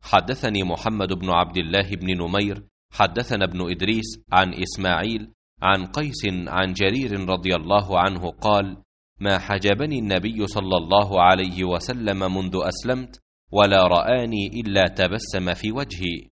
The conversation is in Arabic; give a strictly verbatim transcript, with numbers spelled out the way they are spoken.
حدثني محمد بن عبد الله بن نمير حدثنا ابن إدريس عن إسماعيل عن قيس عن جرير رضي الله عنه قال: ما حجبني النبي صلى الله عليه وسلم منذ أسلمت، ولا رآني إلا تبسم في وجهي.